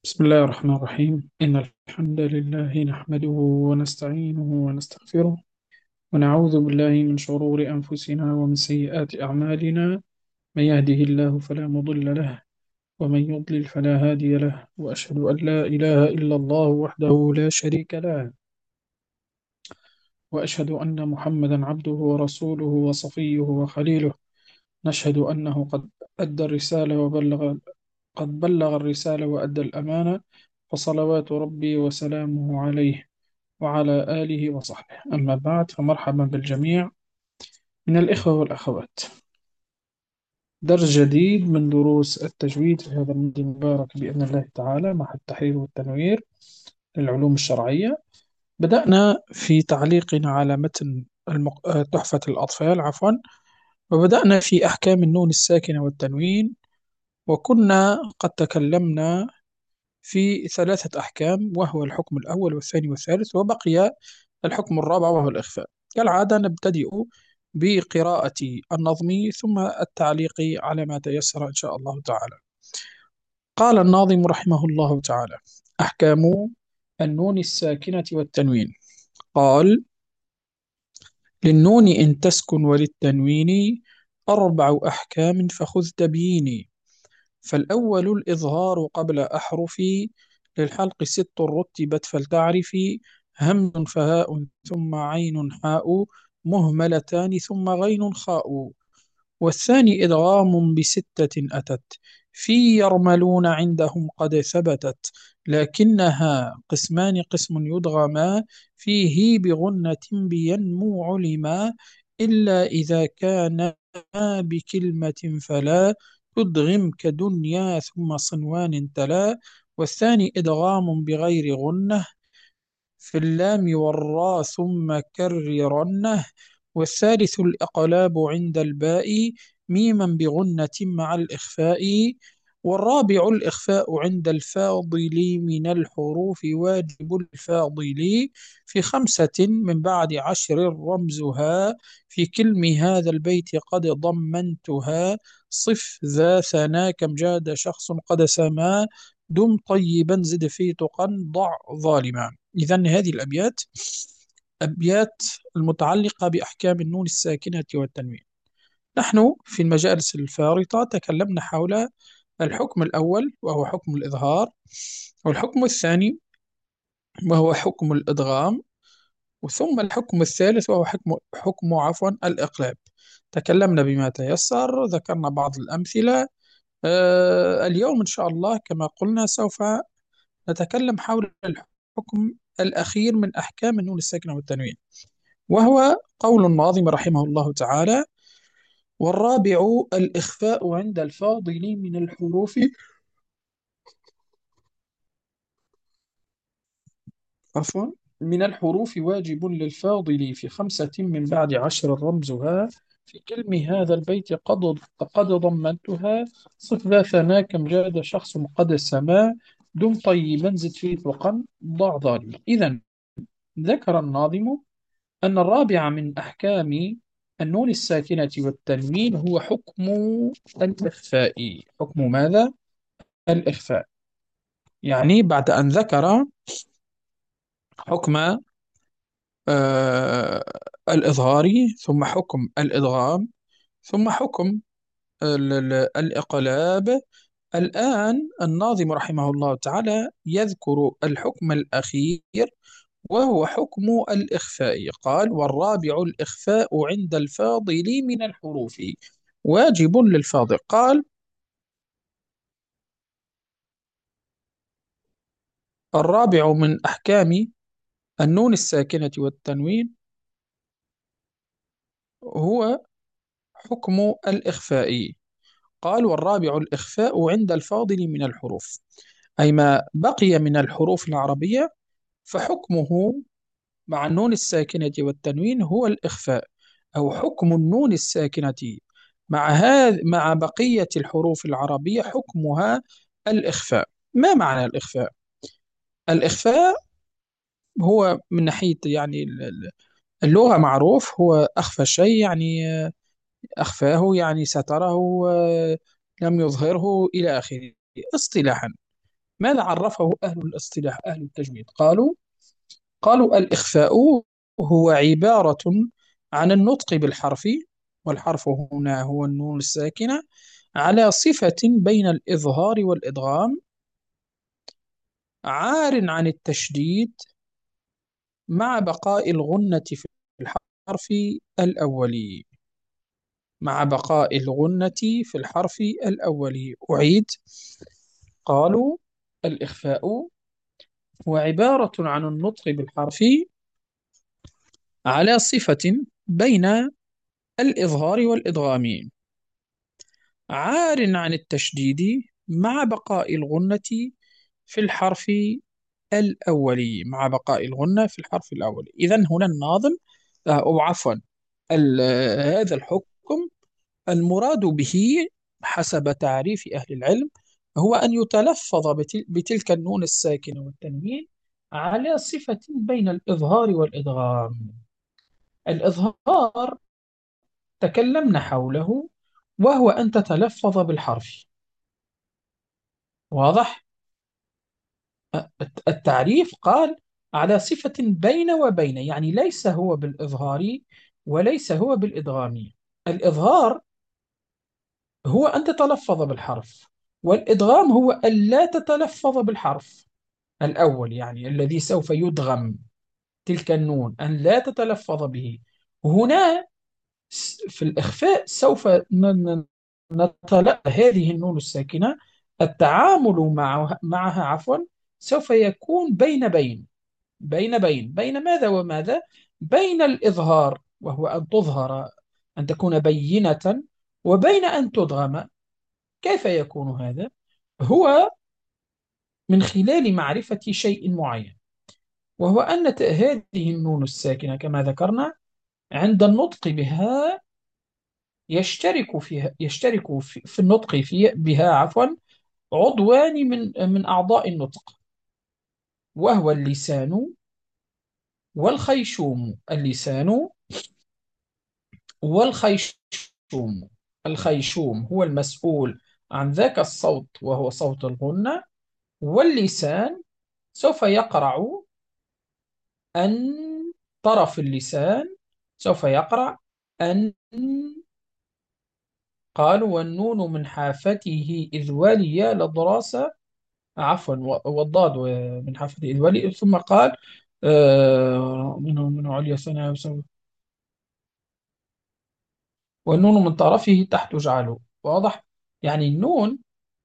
بسم الله الرحمن الرحيم إن الحمد لله نحمده ونستعينه ونستغفره ونعوذ بالله من شرور أنفسنا ومن سيئات أعمالنا. من يهده الله فلا مضل له ومن يضلل فلا هادي له، وأشهد أن لا إله إلا الله وحده لا شريك له، وأشهد أن محمدا عبده ورسوله وصفيه وخليله. نشهد أنه قد أدى الرسالة قد بلغ الرسالة وأدى الأمانة، فصلوات ربي وسلامه عليه وعلى آله وصحبه. أما بعد، فمرحبا بالجميع من الإخوة والأخوات. درس جديد من دروس التجويد في هذا المادة المبارك بإذن الله تعالى، مع التحرير والتنوير للعلوم الشرعية. بدأنا في تعليقنا على متن تحفة الأطفال، وبدأنا في أحكام النون الساكنة والتنوين، وكنا قد تكلمنا في ثلاثة أحكام، وهو الحكم الأول والثاني والثالث، وبقي الحكم الرابع وهو الإخفاء. كالعادة نبتدئ بقراءة النظم ثم التعليق على ما تيسر إن شاء الله تعالى. قال الناظم رحمه الله تعالى: أحكام النون الساكنة والتنوين. قال: للنون إن تسكن وللتنوين أربع أحكام فخذ تبييني. فالأول الإظهار قبل أحرفي، للحلق ست رتبت فلتعرفي. همز فهاء ثم عين حاء، مهملتان ثم غين خاء. والثاني إدغام بستة أتت، في يرملون عندهم قد ثبتت. لكنها قسمان: قسم يدغما فيه بغنة بينمو علما، إلا إذا كان بكلمة فلا تدغم كدنيا ثم صنوان تلا. والثاني إدغام بغير غنة في اللام والراء ثم كررنه. والثالث الإقلاب عند الباء ميما بغنة مع الإخفاء. والرابع الإخفاء عند الفاضل من الحروف، واجب الفاضل في خمسة من بعد عشر رمزها. في كلم هذا البيت قد ضمنتها، صف ذا ثنا كم جاد شخص قد سما. دم طيبا زد في تقى ضع ظالما. إذا هذه الأبيات أبيات المتعلقة بأحكام النون الساكنة والتنوين. نحن في المجالس الفارطة تكلمنا حول الحكم الأول وهو حكم الإظهار، والحكم الثاني وهو حكم الإدغام، ثم الحكم الثالث وهو حكم الإقلاب. تكلمنا بما تيسر، ذكرنا بعض الأمثلة. اليوم إن شاء الله كما قلنا سوف نتكلم حول الحكم الأخير من أحكام النون الساكنة والتنوين، وهو قول الناظم رحمه الله تعالى: والرابع الإخفاء عند الفاضل من الحروف، عفوا، من الحروف واجب للفاضل في خمسة من بعد عشر رمزها. في كلم هذا البيت قد ضمنتها، صف ذا ثنا كم جاد شخص قد سما. دم طيبا زد في ثقا ضع ظالما. إذا ذكر الناظم أن الرابع من أحكام النون الساكنة والتنوين هو حكم الإخفاء. حكم ماذا؟ الإخفاء. يعني بعد أن ذكر حكم آه الإظهار، ثم حكم الإدغام، ثم حكم الإقلاب، الآن الناظم رحمه الله تعالى يذكر الحكم الأخير وهو حكم الإخفاء. قال: والرابع الإخفاء عند الفاضل من الحروف، واجب للفاضل. قال: الرابع من أحكام النون الساكنة والتنوين هو حكم الإخفاء. قال: والرابع الإخفاء عند الفاضل من الحروف، أي ما بقي من الحروف العربية فحكمه مع النون الساكنة والتنوين هو الإخفاء، أو حكم النون الساكنة مع بقية الحروف العربية حكمها الإخفاء. ما معنى الإخفاء؟ الإخفاء هو من ناحية يعني اللغة معروف، هو أخفى شيء، يعني أخفاه يعني ستره، لم يظهره إلى آخره. اصطلاحا ماذا عرفه أهل الاصطلاح أهل التجويد؟ قالوا الإخفاء هو عبارة عن النطق بالحرف، والحرف هنا هو النون الساكنة، على صفة بين الإظهار والإدغام، عار عن التشديد، مع بقاء الغنة في الحرف الأول. مع بقاء الغنة في الحرف الأول. أعيد. قالوا الإخفاء هو عبارة عن النطق بالحرف على صفة بين الإظهار والإدغام، عار عن التشديد، مع بقاء الغنة في الحرف الأولي. مع بقاء الغنة في الحرف الأولي. إذن هنا الناظم أو عفوا هذا الحكم المراد به حسب تعريف أهل العلم هو أن يتلفظ بتلك النون الساكنة والتنوين على صفة بين الإظهار والإدغام. الإظهار تكلمنا حوله، وهو أن تتلفظ بالحرف. واضح؟ التعريف قال على صفة بين وبين، يعني ليس هو بالإظهار وليس هو بالإدغام. الإظهار هو أن تتلفظ بالحرف، والإدغام هو أن لا تتلفظ بالحرف الأول، يعني الذي سوف يدغم تلك النون، أن لا تتلفظ به. هنا في الإخفاء سوف نتلقى هذه النون الساكنة، التعامل معها عفوا سوف يكون بين ماذا وماذا؟ بين الإظهار وهو أن تظهر، أن تكون بينة، وبين أن تدغم. كيف يكون هذا؟ هو من خلال معرفة شيء معين، وهو أن هذه النون الساكنة كما ذكرنا عند النطق بها يشترك في النطق بها عضوان من أعضاء النطق، وهو اللسان والخيشوم. اللسان والخيشوم. الخيشوم هو المسؤول عن ذاك الصوت وهو صوت الغنة، واللسان سوف يقرع أن، طرف اللسان سوف يقرع أن. قالوا والنون من حافته إذ ولي للدراسة، عفوا والضاد من حافته إذ ولي، ثم قال من عليا ثنايا والنون من طرفه تحت جعله. واضح؟ يعني النون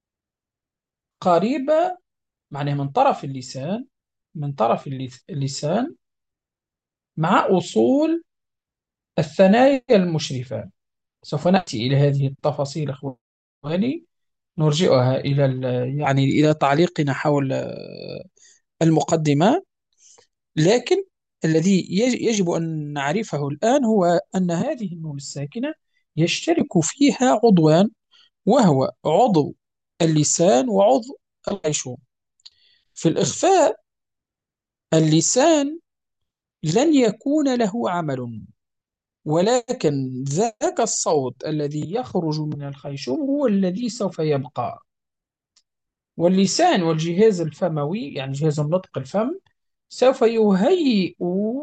قريبة، معناها من طرف اللسان، من طرف اللسان مع أصول الثنايا المشرفة. سوف نأتي إلى هذه التفاصيل إخواني، نرجئها إلى يعني إلى تعليقنا حول المقدمة. لكن الذي يجب أن نعرفه الآن هو أن هذه النون الساكنة يشترك فيها عضوان، وهو عضو اللسان وعضو الخيشوم. في الإخفاء اللسان لن يكون له عمل، ولكن ذاك الصوت الذي يخرج من الخيشوم هو الذي سوف يبقى. واللسان والجهاز الفموي، يعني جهاز النطق الفم، سوف يهيئ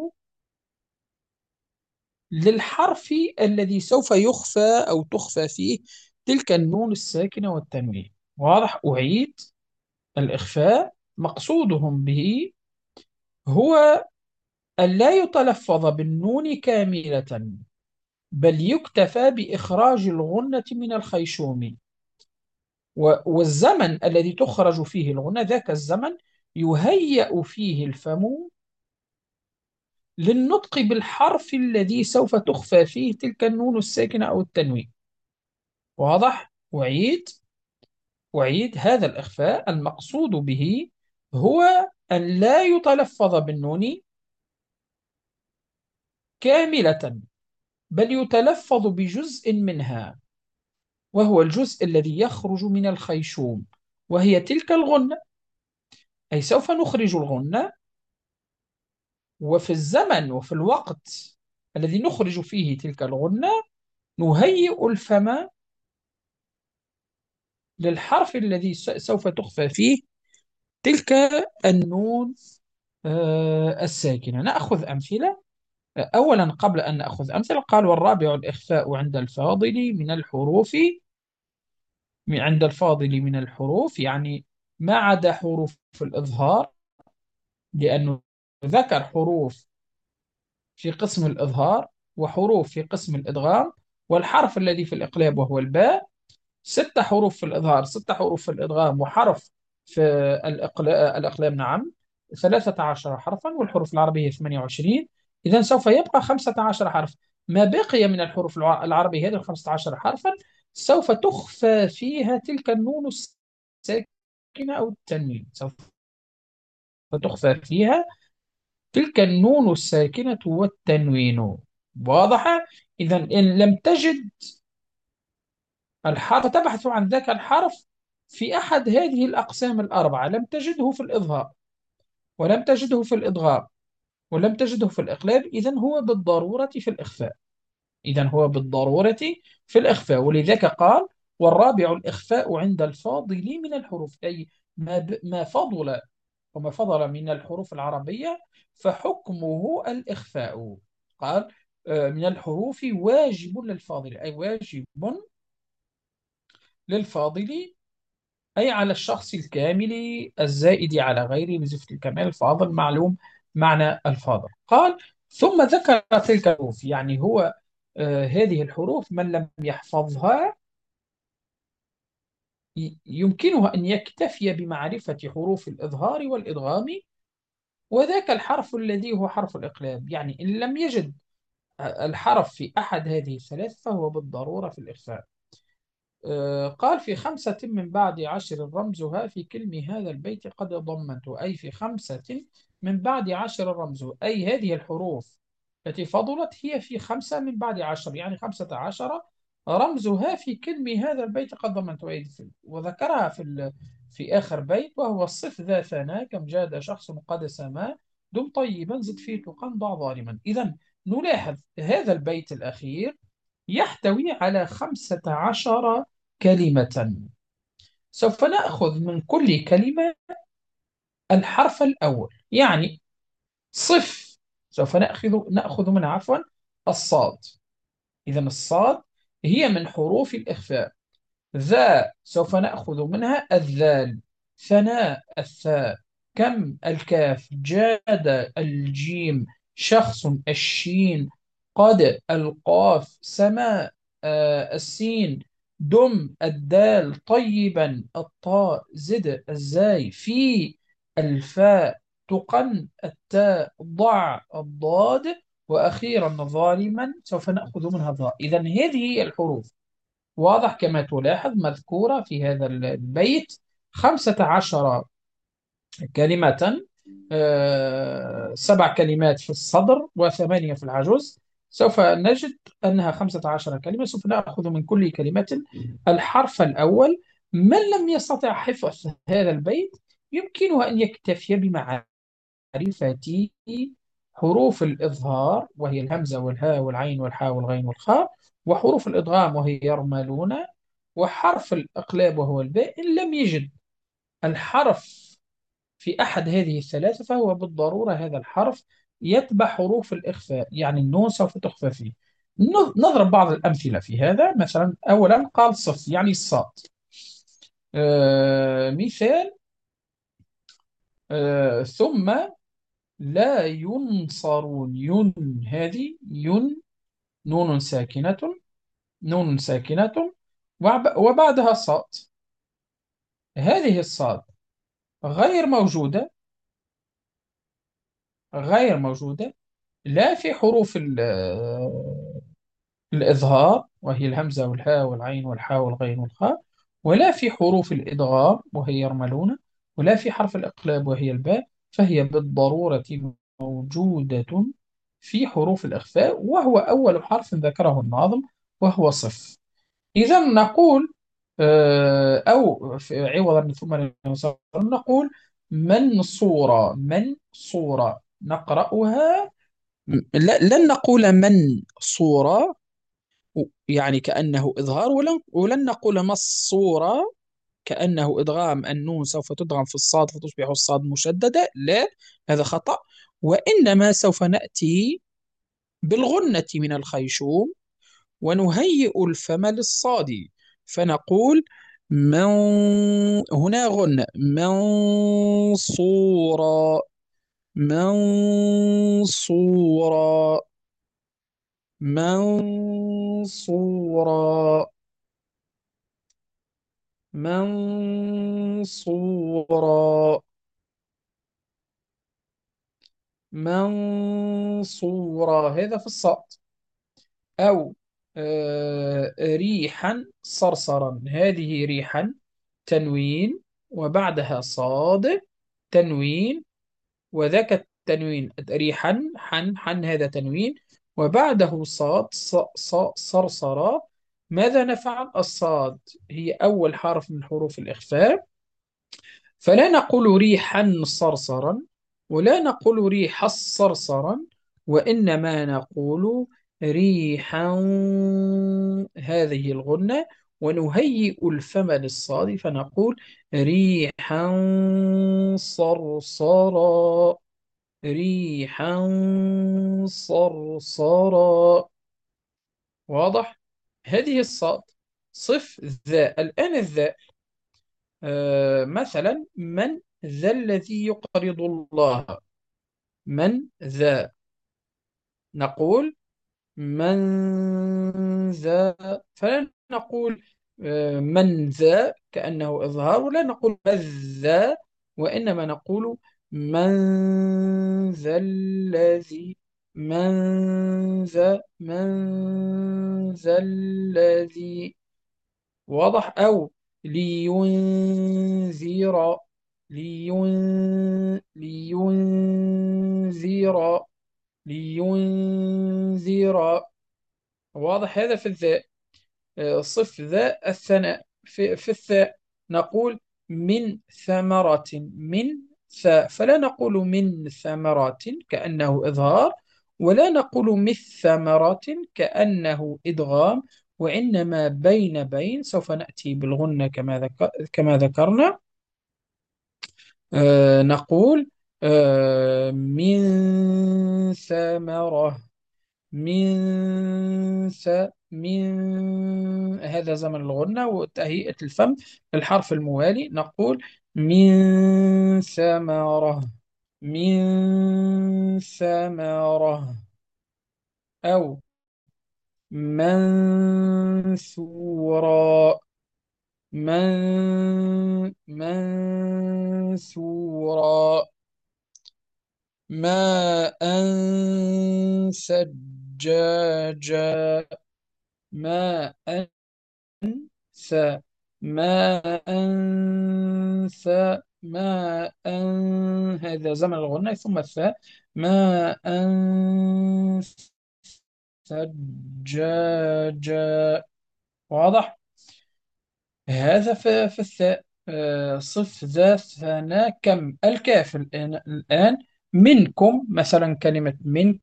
للحرف الذي سوف يخفى أو تخفى فيه تلك النون الساكنة والتنوين. واضح؟ أعيد. الإخفاء مقصودهم به هو أن لا يتلفظ بالنون كاملة، بل يكتفى بإخراج الغنة من الخيشوم، والزمن الذي تخرج فيه الغنة ذاك الزمن يهيأ فيه الفم للنطق بالحرف الذي سوف تخفى فيه تلك النون الساكنة أو التنوين. واضح؟ أعيد هذا الإخفاء المقصود به هو أن لا يتلفظ بالنون كاملة، بل يتلفظ بجزء منها، وهو الجزء الذي يخرج من الخيشوم، وهي تلك الغنة. أي سوف نخرج الغنة، وفي الزمن وفي الوقت الذي نخرج فيه تلك الغنة نهيئ الفم للحرف الذي سوف تخفى فيه تلك النون الساكنة. نأخذ أمثلة. أولا قبل أن نأخذ أمثلة، قال والرابع الإخفاء عند الفاضل من الحروف. عند الفاضل من الحروف يعني ما عدا حروف الإظهار، لأنه ذكر حروف في قسم الإظهار وحروف في قسم الإدغام، والحرف الذي في الإقلاب وهو الباء. 6 حروف في الإظهار، 6 حروف في الإدغام، وحرف في الإقلام، نعم، 13 حرفا، والحروف العربية 28. إذا سوف يبقى 15 حرف. ما بقي من الحروف العربية هذه 15 حرفا سوف تخفى فيها تلك النون الساكنة أو التنوين، سوف تخفى فيها تلك النون الساكنة والتنوين. واضحة؟ إذا إن لم تجد الحرف تبحث عن ذاك الحرف في أحد هذه الأقسام الأربعة، لم تجده في الإظهار، ولم تجده في الإدغام، ولم تجده في الإقلاب، إذن هو بالضرورة في الإخفاء. إذن هو بالضرورة في الإخفاء، ولذلك قال والرابع الإخفاء عند الفاضل من الحروف، أي ما فضل وما فضل من الحروف العربية فحكمه الإخفاء. قال من الحروف واجب للفاضل، أي واجب للفاضل، أي على الشخص الكامل الزائد على غيره بصفة الكمال. الفاضل معلوم معنى الفاضل. قال ثم ذكر تلك الحروف، يعني هو هذه الحروف من لم يحفظها يمكنه أن يكتفي بمعرفة حروف الإظهار والإدغام، وذاك الحرف الذي هو حرف الإقلاب. يعني إن لم يجد الحرف في أحد هذه الثلاث فهو بالضرورة في الإخفاء. قال في 5 من بعد 10 رمزها في كلم هذا البيت قد ضمنت، أي في 5 من بعد 10 رمزه، أي هذه الحروف التي فضلت هي في 5 من بعد 10، يعني 15 رمزها في كلم هذا البيت قد ضمنت. وذكرها في آخر بيت، وهو الصف ذا ثناء كم جاد شخص قد سما دم طيبا زد في تقى ضع ظالما. إذا نلاحظ هذا البيت الأخير يحتوي على 15 كلمة. سوف نأخذ من كل كلمة الحرف الأول، يعني صف سوف نأخذ منها عفوا الصاد. إذا الصاد هي من حروف الإخفاء. ذا سوف نأخذ منها الذال. ثناء الثاء. كم الكاف. جاد الجيم. شخص الشين. قد القاف. سماء السين. دم الدال. طيبا الطاء. زد الزاي. في الفاء. تقن التاء. ضع الضاد. وأخيرا ظالما سوف نأخذ منها الظاء. إذا هذه هي الحروف، واضح كما تلاحظ، مذكورة في هذا البيت 15 كلمة. 7 كلمات في الصدر و8 في العجز. سوف نجد أنها 15 كلمة. سوف نأخذ من كل كلمة الحرف الأول. من لم يستطع حفظ هذا البيت يمكنه أن يكتفي بمعرفة حروف الإظهار، وهي الهمزة والهاء والعين والحاء والغين والخاء، وحروف الإدغام وهي يرملون، وحرف الإقلاب وهو الباء. إن لم يجد الحرف في أحد هذه الثلاثة فهو بالضرورة هذا الحرف يتبع حروف الإخفاء، يعني النون سوف تخفى فيه. نضرب بعض الأمثلة في هذا. مثلا أولا قال صف، يعني الصاد. مثال ثم لا ينصرون. هذه نون ساكنة. نون ساكنة وبعدها صاد. هذه الصاد غير موجودة، غير موجودة لا في حروف الإظهار وهي الهمزة والهاء والعين والحاء والغين والخاء، ولا في حروف الإدغام وهي يرملون، ولا في حرف الإقلاب وهي الباء. فهي بالضرورة موجودة في حروف الإخفاء، وهو أول حرف ذكره الناظم وهو صف. إذا نقول أو عوضا من ثم نقول من صورة. من صورة نقرأها. لن نقول من صورة يعني كأنه إظهار، ولن نقول ما الصورة كأنه إدغام النون سوف تدغم في الصاد فتصبح الصاد مشددة، لا، هذا خطأ. وإنما سوف نأتي بالغنة من الخيشوم ونهيئ الفم للصاد، فنقول من، هنا غنة منصورا، منصورا، منصورا، منصورا، منصورا، هذا في الصاد. أو ريحا صرصرا، هذه ريحا تنوين وبعدها صاد تنوين، وذاك التنوين ريحا حن حن هذا تنوين وبعده صاد صرصرا. ماذا نفعل؟ الصاد هي أول حرف من حروف الإخفاء، فلا نقول ريحا صرصرا ولا نقول ريح صرصرا، وإنما نقول ريحا، هذه الغنة، ونهيئ الفم للصاد فنقول ريحا صرصرا، ريحا صرصرا. واضح؟ هذه الصاد. صف ذا الآن الذاء. مثلا من ذا الذي يقرض الله؟ من ذا، نقول من ذا، فلا نقول من ذا كأنه إظهار، ولا نقول ذا، وإنما نقول من ذا الذي، من ذا، من ذا الذي. واضح؟ أو لينذر، لينذر، لينذر. واضح؟ هذا في الذاء. صف ذا الثناء في الثاء، نقول من ثمرة، من ثاء، فلا نقول من ثمرات كأنه إظهار، ولا نقول مث ثمرات كأنه إدغام، وإنما بين بين سوف نأتي بالغنة كما ذكرنا. نقول من ثمرة، من هذا زمن الغنة وتهيئة الفم للحرف الموالي، نقول من ثمرة، من ثمرة. أو منثورا، منثورا. ماء ثجاجا، ماء ث، ماء ث، ماء، هذا زمن الغنى ثم الثاء، ماء ثجاجا. واضح؟ هذا في الثاء. صف ذا ثنا كم الكاف الآن منكم، مثلا كلمة من،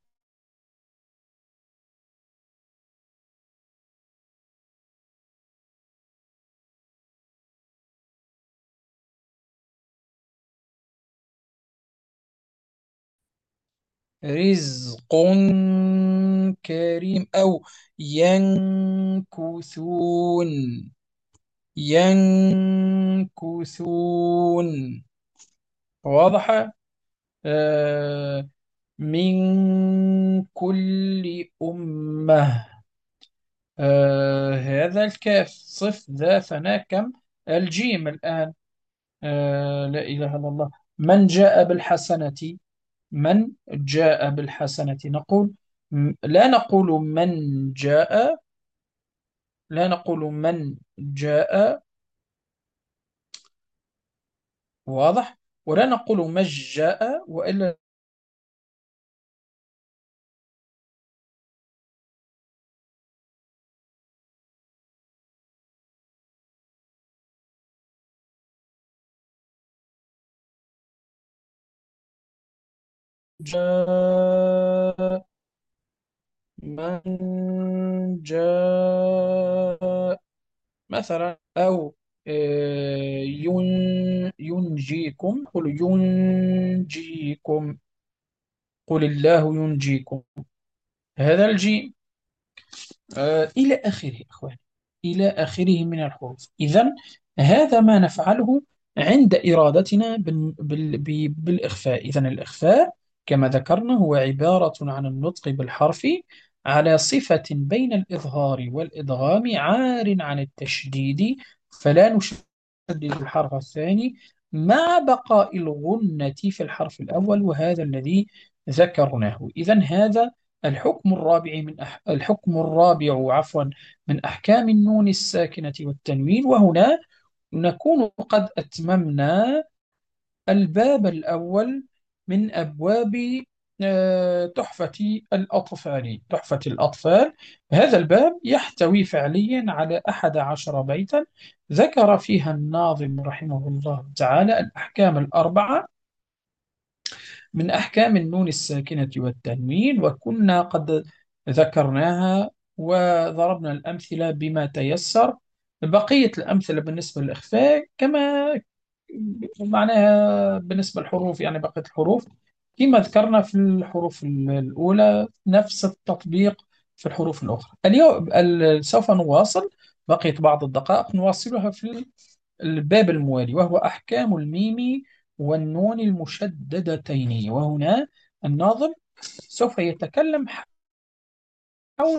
رزق كريم. أو ينكثون، ينكثون. واضحة؟ آه من كل أمة. هذا الكاف. صف ذا ثنا كم الجيم الآن. لا إله إلا الله. من جاء بالحسنة، من جاء بالحسنة، نقول لا نقول من جاء، لا نقول من جاء. واضح؟ ولا نقول مج جاء، وإلا جاء، من جاء مثلا. أو ينجيكم قل ينجيكم، قل الله ينجيكم. هذا الجيم. إلى آخره أخواني، إلى آخره من الحروف. إذن هذا ما نفعله عند إرادتنا بالإخفاء. إذن الإخفاء كما ذكرنا هو عبارة عن النطق بالحرف على صفة بين الإظهار والإدغام، عار عن التشديد، فلا نشدد الحرف الثاني مع بقاء الغنة في الحرف الأول، وهذا الذي ذكرناه. إذن هذا الحكم الرابع من أحكام النون الساكنة والتنوين. وهنا نكون قد أتممنا الباب الأول من أبواب تحفة الأطفال. هذا الباب يحتوي فعليا على 11 بيتا ذكر فيها الناظم رحمه الله تعالى الأحكام الأربعة من أحكام النون الساكنة والتنوين، وكنا قد ذكرناها وضربنا الأمثلة بما تيسر. بقية الأمثلة بالنسبة للإخفاء كما معناها بالنسبة للحروف، يعني بقية الحروف كما ذكرنا في الحروف الأولى نفس التطبيق في الحروف الأخرى. اليوم سوف نواصل بقية بعض الدقائق نواصلها في الباب الموالي، وهو أحكام الميم والنون المشددتين. وهنا الناظم سوف يتكلم حول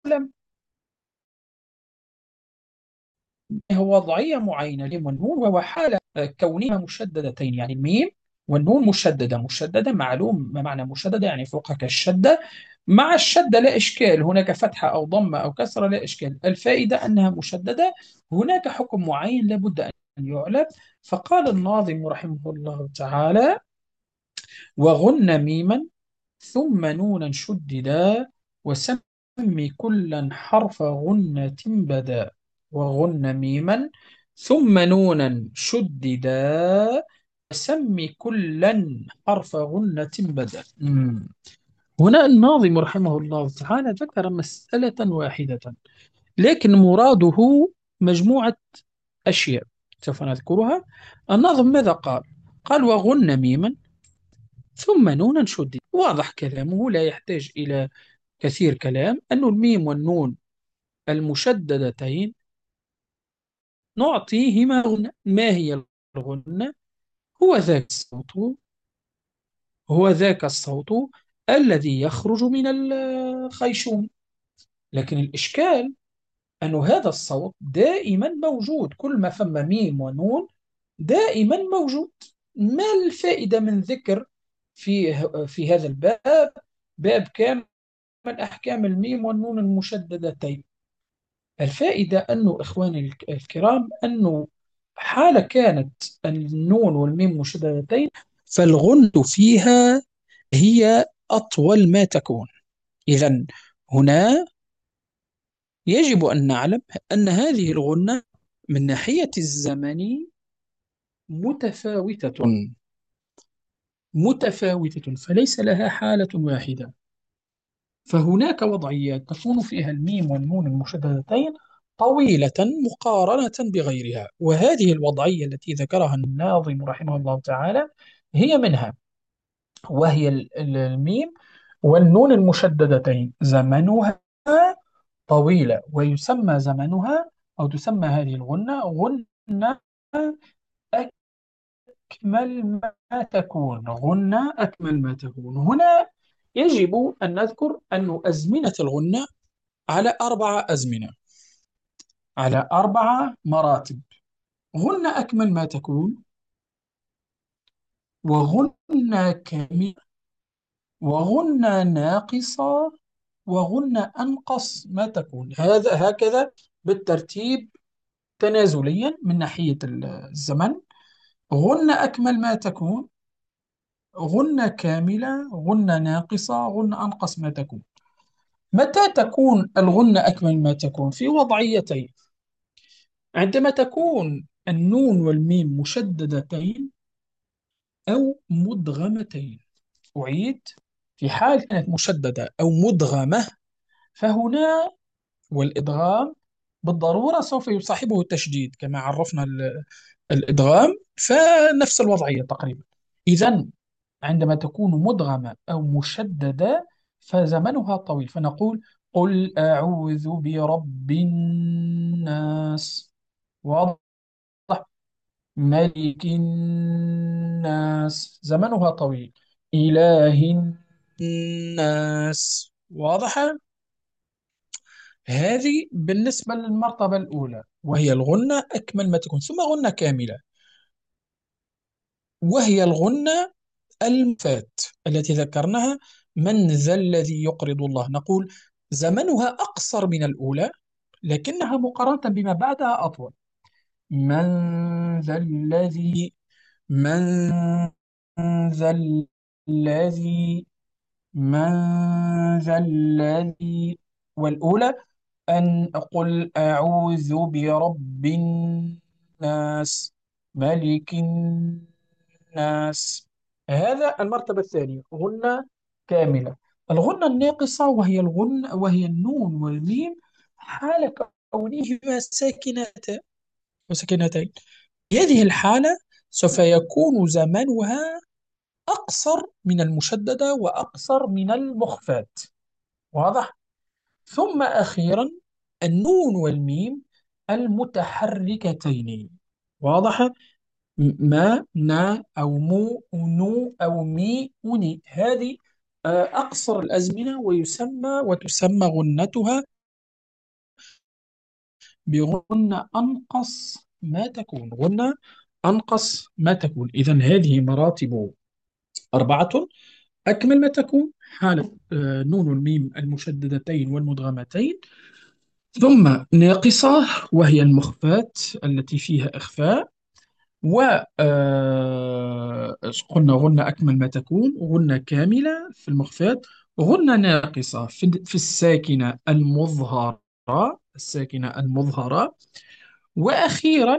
هو وضعية معينة للميم والنون، وهو حالة كونهما مشددتين. يعني الميم والنون مشددة معلوم ما معنى مشددة، يعني فوقها كالشدة. مع الشدة لا إشكال، هناك فتحة أو ضمة أو كسرة لا إشكال، الفائدة أنها مشددة. هناك حكم معين لابد أن يعلم. فقال الناظم رحمه الله تعالى: وغن ميما ثم نونا شددا وسم كلا حرف غنة بدا. وغن ميما ثم نونا شددا وسم كلا حرف غنة بدا. هنا الناظم رحمه الله تعالى ذكر مسألة واحدة، لكن مراده مجموعة أشياء سوف نذكرها. الناظم ماذا قال؟ قال: وغن ميما ثم نونا شدد. واضح كلامه لا يحتاج إلى كثير كلام، أن الميم والنون المشددتين نعطيهما غنة. ما هي الغنة؟ هو ذاك الصوت هو ذاك الصوت الذي يخرج من الخيشوم. لكن الإشكال أن هذا الصوت دائما موجود، كل ما ثم ميم ونون دائما موجود. ما الفائدة من ذكر في هذا الباب باب كامل من أحكام الميم والنون المشددتين؟ الفائدة أنه إخواني الكرام، أنه حال كانت النون والميم مشددتين فالغنة فيها هي أطول ما تكون. إذن هنا يجب أن نعلم أن هذه الغنة من ناحية الزمن متفاوتة فليس لها حالة واحدة. فهناك وضعيات تكون فيها الميم والنون المشددتين طويلة مقارنة بغيرها، وهذه الوضعية التي ذكرها الناظم رحمه الله تعالى هي منها، وهي الميم والنون المشددتين زمنها طويلة، ويسمى زمنها أو تسمى هذه الغنة غنة أكمل ما تكون. غنة أكمل ما تكون. هنا يجب أن نذكر أن أزمنة الغنة على 4 أزمنة، على 4 مراتب: غنة أكمل ما تكون، وغنة كاملة، وغنة ناقصة، وغنة أنقص ما تكون. هذا هكذا بالترتيب تنازليا من ناحية الزمن: غنة أكمل ما تكون، غنة كاملة، غنة ناقصة، غنة أنقص ما تكون. متى تكون الغنة أكمل ما تكون؟ في وضعيتين: عندما تكون النون والميم مشددتين أو مدغمتين. أعيد: في حال كانت مشددة أو مدغمة فهنا والإدغام بالضرورة سوف يصاحبه التشديد كما عرفنا الإدغام، فنفس الوضعية تقريبا. إذا عندما تكون مدغمة أو مشددة فزمنها طويل، فنقول قل أعوذ برب الناس. واضح؟ ملك الناس زمنها طويل. إله الناس. واضح؟ هذه بالنسبة للمرتبة الأولى، وهي الغنة أكمل ما تكون، ثم غنة كاملة، وهي الغنة المفات التي ذكرناها. من ذا الذي يقرض الله، نقول زمنها أقصر من الأولى، لكنها مقارنة بما بعدها أطول. من ذا الذي، من ذا الذي، من ذا الذي. والأولى أن أقول أعوذ برب الناس، ملك الناس. هذا المرتبة الثانية، غنة كاملة. الغنة الناقصة وهي النون والميم حال كونهما ساكنتين. في هذه الحالة سوف يكون زمنها أقصر من المشددة وأقصر من المخفاة. واضح؟ ثم أخيرا النون والميم المتحركتين. واضح؟ ما نا أو مو نو أو مي أني، هذه أقصر الأزمنة، وتسمى غنتها بغنة أنقص ما تكون، غنة أنقص ما تكون. إذا هذه مراتب أربعة. أكمل ما تكون حالة نون الميم المشددتين والمدغمتين، ثم ناقصة وهي المخفاة التي فيها إخفاء، و قلنا غنة أكمل ما تكون، غنة كاملة في المخفاة، غنة ناقصة في الساكنة المظهرة، الساكنة المظهرة، وأخيرا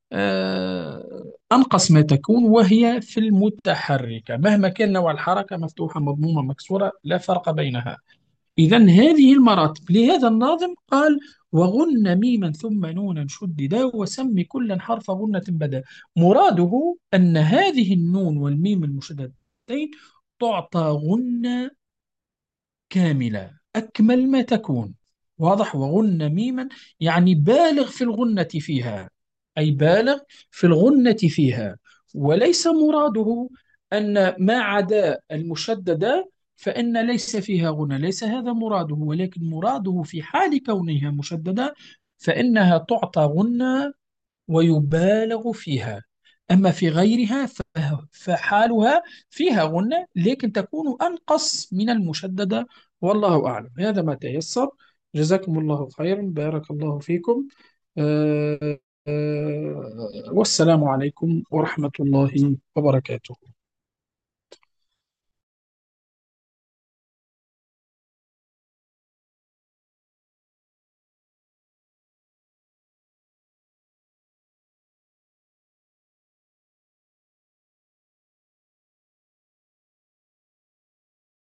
أنقص ما تكون وهي في المتحركة، مهما كان نوع الحركة، مفتوحة مضمومة مكسورة لا فرق بينها. إذا هذه المراتب، لهذا الناظم قال وغن ميما ثم نونا شددا وسم كلا حرف غنة بدا. مراده أن هذه النون والميم المشددتين تعطى غنة كاملة أكمل ما تكون. واضح؟ وغن ميما يعني بالغ في الغنة فيها، أي بالغ في الغنة فيها، وليس مراده أن ما عدا المشددة فإن ليس فيها غنى، ليس هذا مراده، ولكن مراده في حال كونها مشددة فإنها تعطى غنى ويبالغ فيها. أما في غيرها فحالها فيها غنة لكن تكون أنقص من المشددة. والله أعلم. هذا ما تيسر. جزاكم الله خيرا، بارك الله فيكم. والسلام عليكم ورحمة الله وبركاته.